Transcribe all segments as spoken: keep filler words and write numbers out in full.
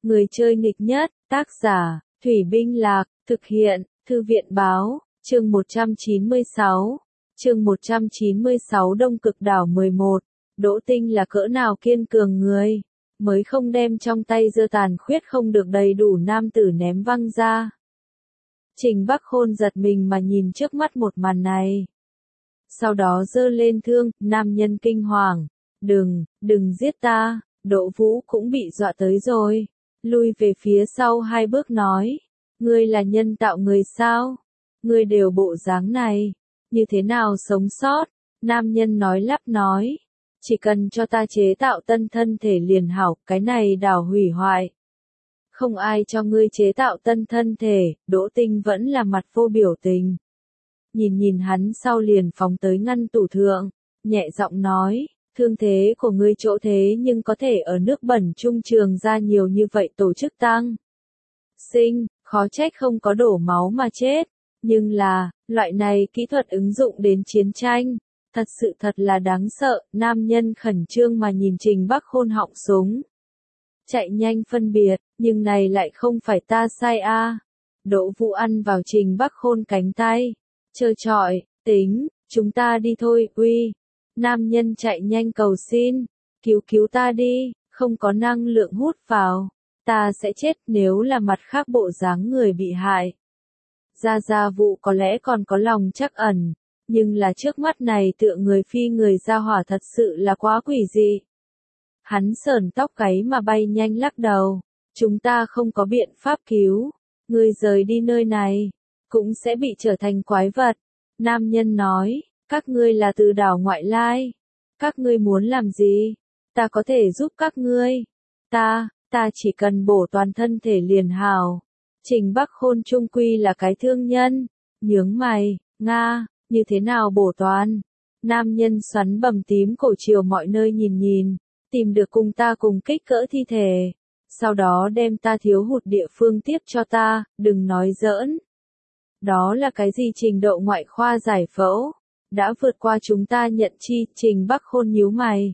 Người chơi nghịch nhất, tác giả, Thủy Binh Lạc, thực hiện, Thư viện báo, chương một trăm chín mươi sáu. Chương một trăm chín mươi sáu Đông Cực Đảo mười một. Đỗ Tinh là cỡ nào kiên cường người, mới không đem trong tay giơ tàn khuyết không được đầy đủ nam tử ném văng ra. Trình Bắc Khôn giật mình mà nhìn trước mắt một màn này. Sau đó giơ lên thương, nam nhân kinh hoàng. Đừng, đừng giết ta, Đỗ Vũ cũng bị dọa tới rồi. Lui về phía sau hai bước nói. Ngươi là nhân tạo người sao? Ngươi đều bộ dáng này. Như thế nào sống sót? Nam nhân nói lắp nói. Chỉ cần cho ta chế tạo tân thân thể liền hảo, cái này đảo hủy hoại. Không ai cho ngươi chế tạo tân thân thể, Đỗ Tinh vẫn là mặt vô biểu tình. Nhìn nhìn hắn sau liền phóng tới ngăn tủ thượng, nhẹ giọng nói, thương thế của ngươi chỗ thế nhưng có thể ở nước bẩn trung trường ra nhiều như vậy tổ chức tăng. Sinh, khó trách không có đổ máu mà chết, nhưng là, loại này kỹ thuật ứng dụng đến chiến tranh, thật sự thật là đáng sợ, nam nhân khẩn trương mà nhìn Trình Bắc Khôn họng súng. Chạy nhanh phân biệt, nhưng này lại không phải ta sai a. À. Đỗ Vũ ăn vào Trình Bắc Khôn cánh tay, trơ trọi, tính, chúng ta đi thôi, uy. Nam nhân chạy nhanh cầu xin, cứu cứu ta đi, không có năng lượng hút vào, ta sẽ chết nếu là mặt khác bộ dáng người bị hại. Gia Gia Vụ có lẽ còn có lòng trắc ẩn, nhưng là trước mắt này tựa người phi người ra hỏa thật sự là quá quỷ dị. Hắn sờn tóc gáy mà bay nhanh lắc đầu, chúng ta không có biện pháp cứu, ngươi rời đi nơi này, cũng sẽ bị trở thành quái vật. Nam nhân nói, các ngươi là từ đảo ngoại lai, các ngươi muốn làm gì, ta có thể giúp các ngươi, ta, ta chỉ cần bổ toàn thân thể liền hào. Trình Bắc Khôn trung quy là cái thương nhân, nhướng mày, Nga, như thế nào bổ toàn? Nam nhân xoắn bầm tím cổ chiều mọi nơi nhìn nhìn, tìm được cùng ta cùng kích cỡ thi thể, sau đó đem ta thiếu hụt địa phương tiếp cho ta, đừng nói giỡn. Đó là cái gì trình độ ngoại khoa giải phẫu, đã vượt qua chúng ta nhận chi. Trình Bắc Khôn nhíu mày.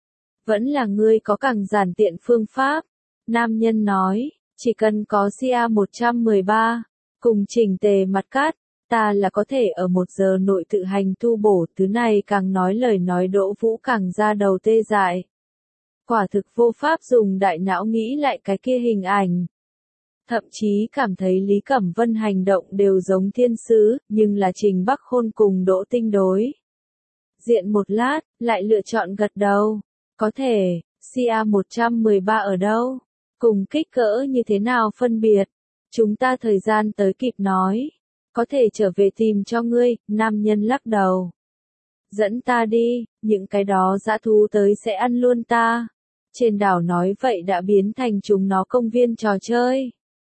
Vẫn là ngươi có càng giản tiện phương pháp. Nam nhân nói, chỉ cần có xê a một trăm mười ba, cùng chỉnh tề mặt cắt, ta là có thể ở một giờ nội tự hành tu bổ. Thứ này càng nói lời nói Đỗ Vũ càng ra đầu tê dại. Quả thực vô pháp dùng đại não nghĩ lại cái kia hình ảnh. Thậm chí cảm thấy Lý Cẩm Vân hành động đều giống thiên sứ, nhưng là Trình Bắc Khôn cùng Đỗ Tinh đối diện một lát, lại lựa chọn gật đầu. Có thể, xê a một trăm mười ba ở đâu? Cùng kích cỡ như thế nào phân biệt? Chúng ta thời gian tới kịp nói. Có thể trở về tìm cho ngươi, nam nhân lắc đầu. Dẫn ta đi, những cái đó dã thú tới sẽ ăn luôn ta. Trên đảo nói vậy đã biến thành chúng nó công viên trò chơi.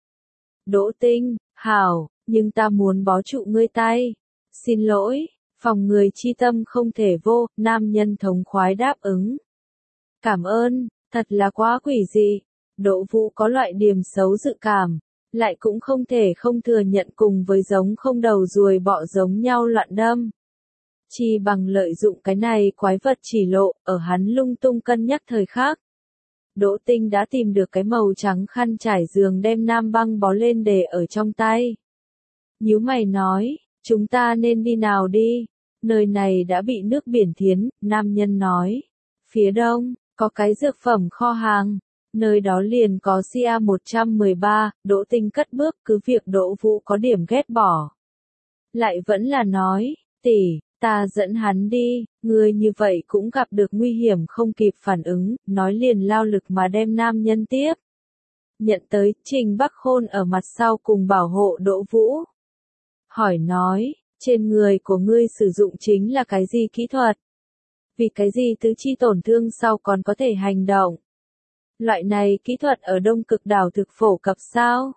Đỗ Tinh, hảo, nhưng ta muốn bó trụ ngươi tay. Xin lỗi, phòng người chi tâm không thể vô, nam nhân thống khoái đáp ứng. Cảm ơn, thật là quá quỷ dị. Đỗ Vũ có loại điểm xấu dự cảm, lại cũng không thể không thừa nhận cùng với giống không đầu ruồi bọ giống nhau loạn đâm. Chi bằng lợi dụng cái này quái vật chỉ lộ, ở hắn lung tung cân nhắc thời khắc. Đỗ Tinh đã tìm được cái màu trắng khăn trải giường đem nam băng bó lên để ở trong tay. Nhíu mày nói, chúng ta nên đi nào đi, nơi này đã bị nước biển thiến, nam nhân nói. Phía đông, có cái dược phẩm kho hàng, nơi đó liền có xê a một trăm mười ba, Đỗ Tinh cất bước cứ việc Đỗ Vũ có điểm ghét bỏ. Lại vẫn là nói, tỷ, ta dẫn hắn đi, ngươi như vậy cũng gặp được nguy hiểm không kịp phản ứng, nói liền lao lực mà đem nam nhân tiếp. Nhận tới, Trình Bắc Khôn ở mặt sau cùng bảo hộ Đỗ Vũ. Hỏi nói, trên người của ngươi sử dụng chính là cái gì kỹ thuật? Vì cái gì tứ chi tổn thương sau còn có thể hành động? Loại này kỹ thuật ở Đông Cực Đảo thực phổ cập sao?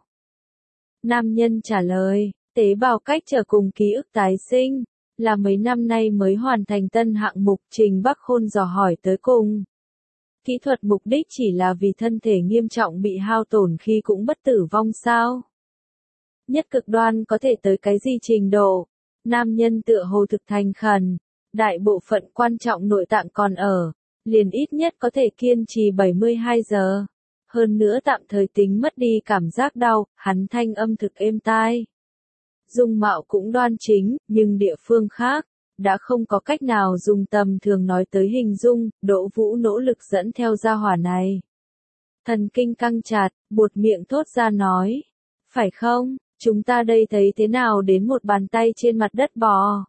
Nam nhân trả lời, tế bào cách trở cùng ký ức tái sinh, là mấy năm nay mới hoàn thành tân hạng mục. Trình Bắc Khôn dò hỏi tới cùng. Kỹ thuật mục đích chỉ là vì thân thể nghiêm trọng bị hao tổn khi cũng bất tử vong sao? Nhất cực đoan có thể tới cái gì trình độ? Nam nhân tựa hồ thực thành khẩn, đại bộ phận quan trọng nội tạng còn ở, liền ít nhất có thể kiên trì bảy mươi hai giờ. Hơn nữa tạm thời tính mất đi cảm giác đau, hắn thanh âm thực êm tai. Dung mạo cũng đoan chính, nhưng địa phương khác, đã không có cách nào dùng tầm thường nói tới hình dung, Đỗ Vũ nỗ lực dẫn theo gia hỏa này. Thần kinh căng chặt, buột miệng thốt ra nói. Phải không, chúng ta đây thấy thế nào đến một bàn tay trên mặt đất bò.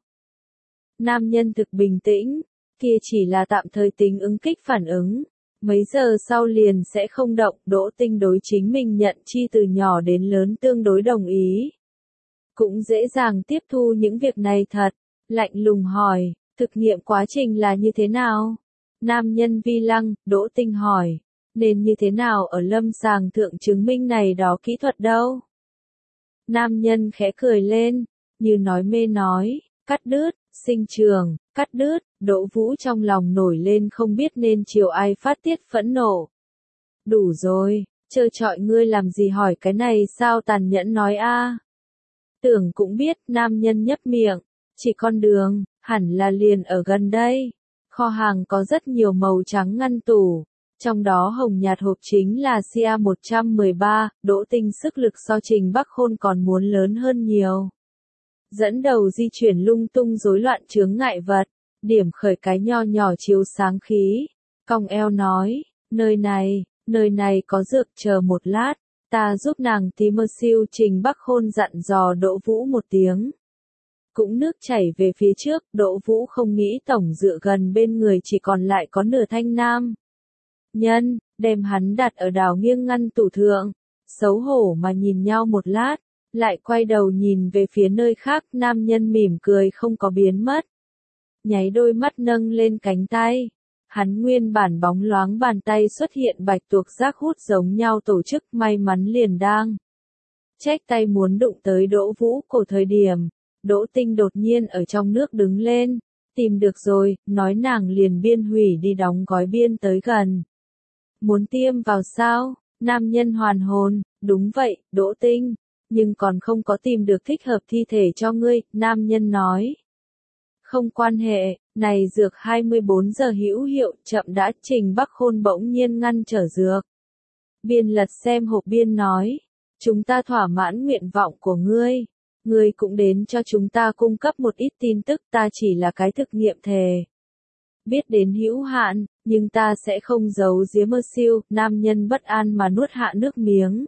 Nam nhân thực bình tĩnh, kia chỉ là tạm thời tính ứng kích phản ứng. Mấy giờ sau liền sẽ không động, Đỗ Tinh đối chính mình nhận chi từ nhỏ đến lớn tương đối đồng ý. Cũng dễ dàng tiếp thu những việc này thật, lạnh lùng hỏi, thực nghiệm quá trình là như thế nào? Nam nhân vi lăng, Đỗ Tinh hỏi, nên như thế nào ở lâm sàng thượng chứng minh này đó kỹ thuật đâu? Nam nhân khẽ cười lên, như nói mê nói, cắt đứt, sinh trường, cắt đứt, Đỗ Vũ trong lòng nổi lên không biết nên chiều ai phát tiết phẫn nộ. Đủ rồi, trơ trọi ngươi làm gì hỏi cái này sao tàn nhẫn nói a? Tưởng cũng biết, nam nhân nhấp miệng, chỉ con đường, hẳn là liền ở gần đây. Kho hàng có rất nhiều màu trắng ngăn tủ, trong đó hồng nhạt hộp chính là Sia một trăm mười ba, Đỗ Tinh sức lực so Trình Bắc Khôn còn muốn lớn hơn nhiều. Dẫn đầu di chuyển lung tung rối loạn chướng ngại vật, điểm khởi cái nho nhỏ chiếu sáng khí, cong eo nói, nơi này, nơi này có dược, chờ một lát, ta giúp nàng tí mơ siêu. Trình Bắc Khôn dặn dò Đỗ Vũ một tiếng. Cũng nước chảy về phía trước, Đỗ Vũ không nghĩ tổng dựa gần bên người chỉ còn lại có nửa thanh nam. Nhân, đem hắn đặt ở đảo nghiêng ngăn tủ thượng, xấu hổ mà nhìn nhau một lát, lại quay đầu nhìn về phía nơi khác, nam nhân mỉm cười không có biến mất. Nháy đôi mắt nâng lên cánh tay, hắn nguyên bản bóng loáng bàn tay xuất hiện bạch tuộc giác hút giống nhau tổ chức, may mắn liền đang. Chách tay muốn đụng tới Đỗ Vũ cổ thời điểm, Đỗ Tinh đột nhiên ở trong nước đứng lên, tìm được rồi, nói nàng liền biên hủy đi đóng gói biên tới gần. Muốn tiêm vào sao? Nam nhân hoàn hồn, đúng vậy, Đỗ Tinh, nhưng còn không có tìm được thích hợp thi thể cho ngươi, nam nhân nói. Không quan hệ, này dược hai mươi bốn giờ hữu hiệu, chậm đã. Trình Bắc Khôn bỗng nhiên ngăn trở dược. Biên lật xem hộp biên nói, chúng ta thỏa mãn nguyện vọng của ngươi, ngươi cũng đến cho chúng ta cung cấp một ít tin tức, ta chỉ là cái thực nghiệm thề. Biết đến hữu hạn, nhưng ta sẽ không giấu giếm mơ siêu, nam nhân bất an mà nuốt hạ nước miếng.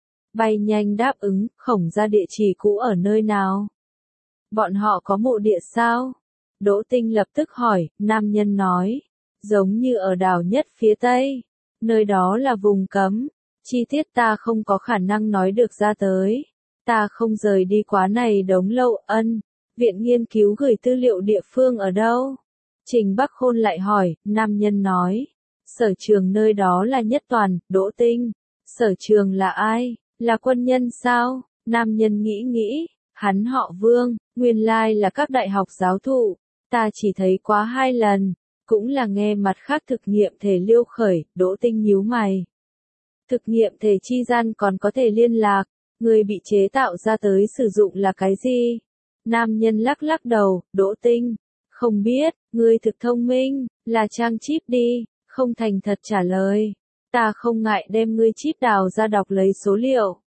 Bay nhanh đáp ứng, Khổng ra địa chỉ cũ ở nơi nào? Bọn họ có mộ địa sao? Đỗ Tinh lập tức hỏi, nam nhân nói, giống như ở đảo nhất phía tây, nơi đó là vùng cấm, chi tiết ta không có khả năng nói được ra tới, ta không rời đi quá này đống lâu. Ân, viện nghiên cứu gửi tư liệu địa phương ở đâu? Trình Bắc Khôn lại hỏi, nam nhân nói, sở trường nơi đó là Nhất Toàn. Đỗ Tinh, sở trường là ai? Là quân nhân sao? Nam nhân nghĩ nghĩ, hắn họ Vương, nguyên lai là các đại học giáo thụ, ta chỉ thấy quá hai lần, cũng là nghe mặt khác thực nghiệm thể liêu khởi. Đỗ Tinh nhíu mày. Thực nghiệm thể chi gian còn có thể liên lạc, người bị chế tạo ra tới sử dụng là cái gì? Nam nhân lắc lắc đầu, Đỗ Tinh, không biết, ngươi thực thông minh, là trang chip đi, không thành thật trả lời. Ta không ngại đem ngươi chip đào ra đọc lấy số liệu.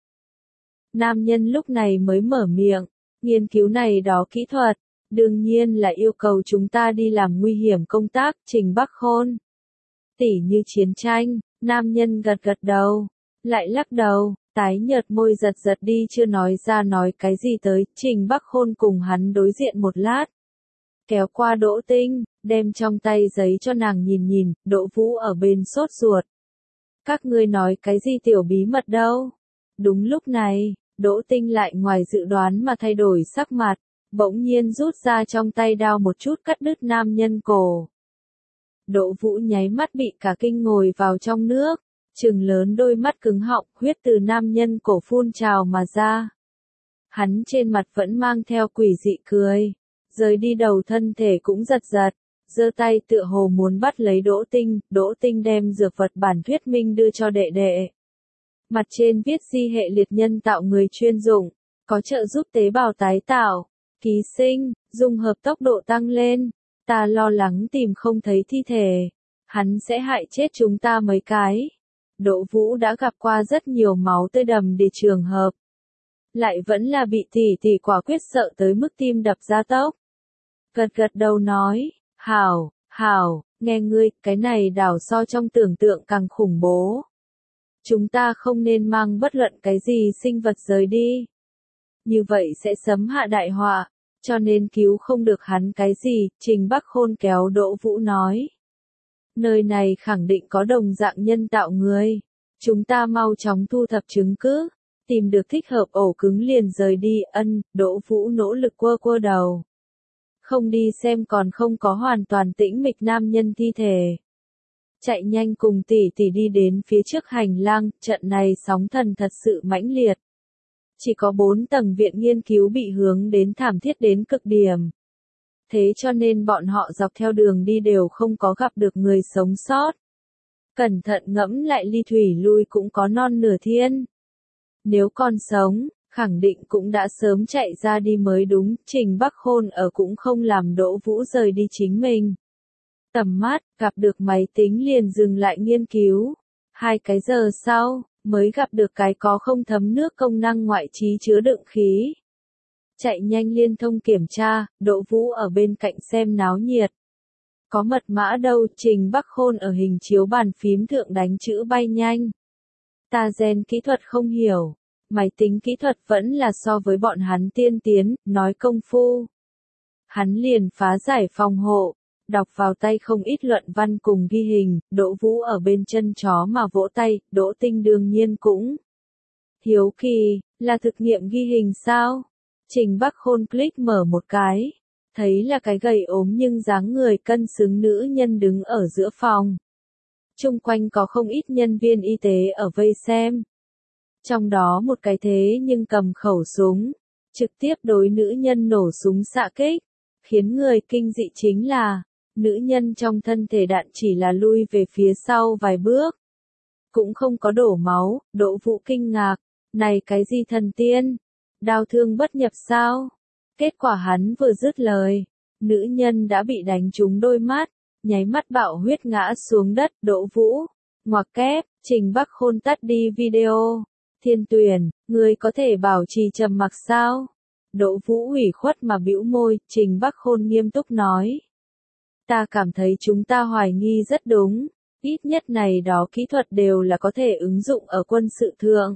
Nam nhân lúc này mới mở miệng, nghiên cứu này đó kỹ thuật, đương nhiên là yêu cầu chúng ta đi làm nguy hiểm công tác. Trình Bắc Khôn, tỉ như chiến tranh. Nam nhân gật gật đầu, lại lắc đầu, tái nhợt môi giật giật đi chưa nói ra nói cái gì tới. Trình Bắc Khôn cùng hắn đối diện một lát, kéo qua Đỗ Tinh, đem trong tay giấy cho nàng nhìn nhìn. Đỗ Vũ ở bên sốt ruột. Các ngươi nói cái gì tiểu bí mật đâu? Đúng lúc này, Đỗ Tinh lại ngoài dự đoán mà thay đổi sắc mặt, bỗng nhiên rút ra trong tay đao một chút cắt đứt nam nhân cổ. Đỗ Vũ nháy mắt bị cả kinh ngồi vào trong nước, trừng lớn đôi mắt cứng họng, huyết từ nam nhân cổ phun trào mà ra. Hắn trên mặt vẫn mang theo quỷ dị cười, rời đi đầu thân thể cũng giật giật, giơ tay tựa hồ muốn bắt lấy Đỗ Tinh. Đỗ Tinh đem dược vật bản thuyết minh đưa cho đệ đệ. Mặt trên viết di hệ liệt nhân tạo người chuyên dụng, có trợ giúp tế bào tái tạo, ký sinh, dung hợp tốc độ tăng lên. Ta lo lắng tìm không thấy thi thể, hắn sẽ hại chết chúng ta mấy cái. Đỗ Vũ đã gặp qua rất nhiều máu tươi đầm đìa trường hợp. Lại vẫn là bị tỷ tỷ quả quyết sợ tới mức tim đập ra tốc. Gật gật đầu nói, hảo, hảo, nghe ngươi, cái này đảo so trong tưởng tượng càng khủng bố. Chúng ta không nên mang bất luận cái gì sinh vật rời đi. Như vậy sẽ sấm hạ đại họa, cho nên cứu không được hắn cái gì, Trình Bắc Khôn kéo Đỗ Vũ nói. Nơi này khẳng định có đồng dạng nhân tạo người. Chúng ta mau chóng thu thập chứng cứ, tìm được thích hợp ổ cứng liền rời đi. Ân, Đỗ Vũ nỗ lực quơ quơ đầu. Không đi xem còn không có hoàn toàn tĩnh mịch nam nhân thi thể. Chạy nhanh cùng tỷ tỷ đi đến phía trước hành lang, trận này sóng thần thật sự mãnh liệt. Chỉ có bốn tầng viện nghiên cứu bị hướng đến thảm thiết đến cực điểm. Thế cho nên bọn họ dọc theo đường đi đều không có gặp được người sống sót. Cẩn thận ngẫm lại ly thủy lui cũng có non nửa thiên. Nếu còn sống, khẳng định cũng đã sớm chạy ra đi mới đúng. Trình Bắc Khôn ở cũng không làm Đỗ Vũ rời đi chính mình. Tầm mắt, gặp được máy tính liền dừng lại nghiên cứu. Hai cái giờ sau, mới gặp được cái có không thấm nước công năng ngoại trí chứa đựng khí. Chạy nhanh liên thông kiểm tra, Đỗ Vũ ở bên cạnh xem náo nhiệt. Có mật mã đâu, Trình Bắc Khôn ở hình chiếu bàn phím thượng đánh chữ bay nhanh. Ta gen kỹ thuật không hiểu, máy tính kỹ thuật vẫn là so với bọn hắn tiên tiến, nói công phu. Hắn liền phá giải phòng hộ, đọc vào tay không ít luận văn cùng ghi hình, Đỗ Vũ ở bên chân chó mà vỗ tay, Đỗ Tinh đương nhiên cũng. Hiếu kỳ, là thực nghiệm ghi hình sao? Trình Bắc Khôn click mở một cái, thấy là cái gầy ốm nhưng dáng người cân xứng nữ nhân đứng ở giữa phòng. Chung quanh có không ít nhân viên y tế ở vây xem. Trong đó một cái thế nhưng cầm khẩu súng, trực tiếp đối nữ nhân nổ súng xạ kích, khiến người kinh dị chính là, nữ nhân trong thân thể đạn chỉ là lui về phía sau vài bước. Cũng không có đổ máu, Đỗ Vũ kinh ngạc, này cái gì thần tiên? Đao thương bất nhập sao? Kết quả hắn vừa dứt lời, nữ nhân đã bị đánh trúng đôi mắt, nháy mắt bạo huyết ngã xuống đất. Đỗ Vũ, ngoặc kép, Trình Bắc Khôn tắt đi video. Thiên Tuyền, ngươi có thể bảo trì trầm mặc sao? Đỗ Vũ ủy khuất mà bĩu môi, Trình Bắc Khôn nghiêm túc nói. Ta cảm thấy chúng ta hoài nghi rất đúng, ít nhất này đó kỹ thuật đều là có thể ứng dụng ở quân sự thượng.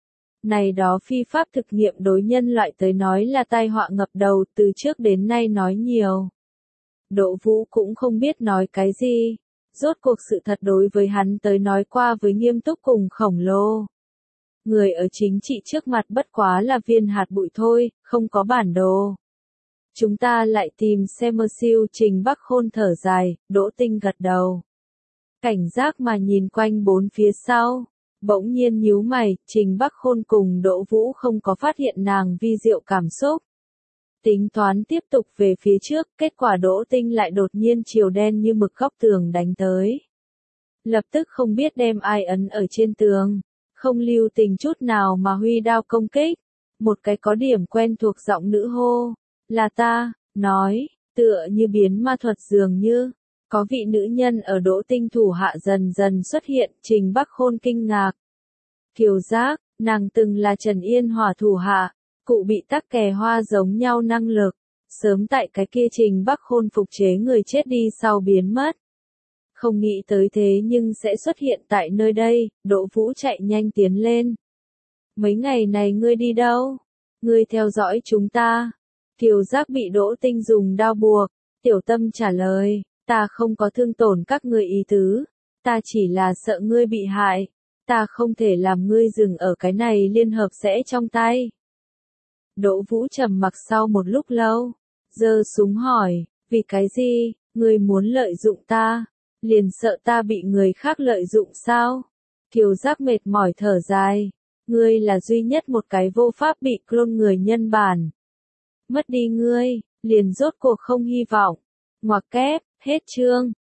Này đó phi pháp thực nghiệm đối nhân loại tới nói là tai họa ngập đầu, từ trước đến nay nói nhiều. Đỗ Vũ cũng không biết nói cái gì, rốt cuộc sự thật đối với hắn tới nói qua với nghiêm túc cùng khổng lồ. Người ở chính trị trước mặt bất quá là viên hạt bụi thôi, không có bản đồ. Chúng ta lại tìm xem mơ siêu. Trình Bắc Khôn thở dài, Đỗ Tinh gật đầu. Cảnh giác mà nhìn quanh bốn phía sau. Bỗng nhiên nhíu mày, Trình Bắc Khôn cùng Đỗ Vũ không có phát hiện nàng vi diệu cảm xúc. Tính toán tiếp tục về phía trước, kết quả Đỗ Tinh lại đột nhiên chiều đen như mực góc tường đánh tới. Lập tức không biết đem ai ấn ở trên tường, không lưu tình chút nào mà huy đao công kích. Một cái có điểm quen thuộc giọng nữ hô, là ta, nói, tựa như biến ma thuật dường như. Có vị nữ nhân ở Đỗ Tinh thủ hạ dần dần xuất hiện, Trình Bắc Khôn kinh ngạc. Kiều Giác, nàng từng là Trần Yên Hòa thủ hạ, cụ bị tắc kè hoa giống nhau năng lực. Sớm tại cái kia Trình Bắc Khôn phục chế người chết đi sau biến mất. Không nghĩ tới thế nhưng sẽ xuất hiện tại nơi đây, Đỗ Vũ chạy nhanh tiến lên. Mấy ngày này ngươi đi đâu? Ngươi theo dõi chúng ta. Kiều Giác bị Đỗ Tinh dùng đao buộc, tiểu tâm trả lời. Ta không có thương tổn các ngươi ý tứ, ta chỉ là sợ ngươi bị hại, ta không thể làm ngươi dừng ở cái này liên hợp sẽ trong tay. Đỗ Vũ trầm mặc sau một lúc lâu, giơ súng hỏi, vì cái gì, ngươi muốn lợi dụng ta, liền sợ ta bị người khác lợi dụng sao? Kiều Giác mệt mỏi thở dài, ngươi là duy nhất một cái vô pháp bị clone người nhân bản. Mất đi ngươi, liền rốt cuộc không hy vọng. Ngoặc kép, hết chương.